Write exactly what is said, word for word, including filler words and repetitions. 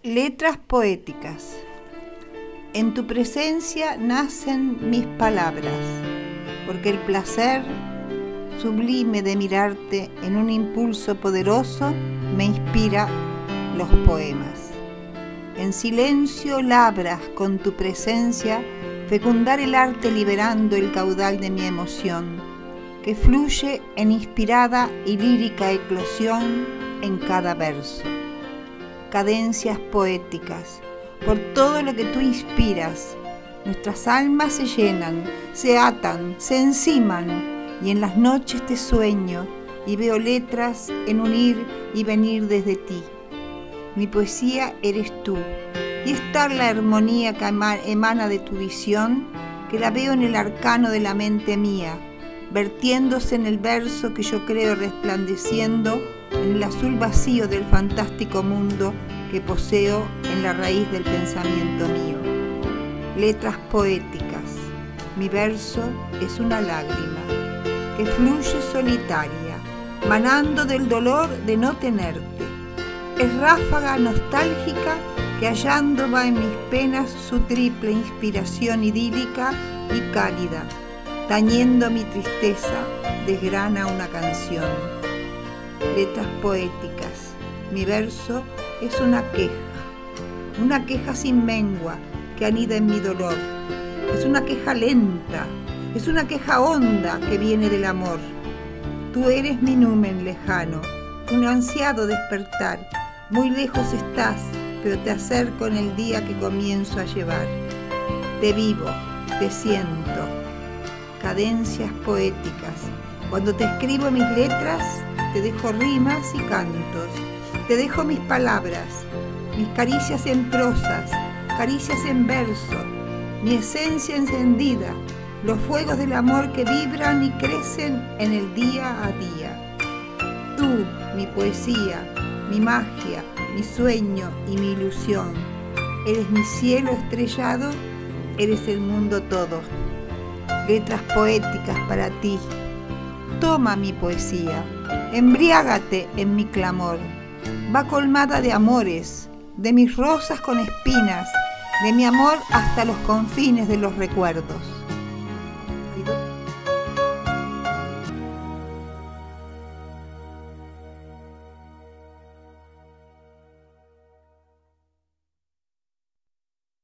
Letras poéticas. En tu presencia nacen mis palabras, porque el placer sublime de mirarte en un impulso poderoso me inspira los poemas. En silencio labras con tu presencia fecundar el arte liberando el caudal de mi emoción, que fluye en inspirada y lírica eclosión en cada verso. Cadencias poéticas, por todo lo que tú inspiras, nuestras almas se llenan, se atan, se enciman, y en las noches te sueño y veo letras en un ir y venir desde ti. Mi poesía eres tú, y es tal la armonía que emana de tu visión, que la veo en el arcano de la mente mía, vertiéndose en el verso que yo creo resplandeciendo en el azul vacío del fantástico mundo que poseo en la raíz del pensamiento mío. Letras poéticas. Mi verso es una lágrima que fluye solitaria, manando del dolor de no tenerte. Es ráfaga nostálgica que hallando va en mis penas su triple inspiración idílica y cálida. Tañendo mi tristeza, desgrana una canción. Letras poéticas. Mi verso es una queja, una queja sin mengua que anida en mi dolor. Es una queja lenta, es una queja honda que viene del amor. Tú eres mi numen lejano, un ansiado despertar. Muy lejos estás, pero te acerco en el día que comienzo a llevar. Te vivo, te siento. Cadencias poéticas. Cuando te escribo mis letras, te dejo rimas y cantos. Te dejo mis palabras, mis caricias en prosas, caricias en verso, mi esencia encendida, los fuegos del amor que vibran y crecen en el día a día. Tú, mi poesía, mi magia, mi sueño y mi ilusión. Eres mi cielo estrellado, eres el mundo todo. Letras poéticas para ti. Toma mi poesía, embriágate en mi clamor. Va colmada de amores, de mis rosas con espinas, de mi amor hasta los confines de los recuerdos.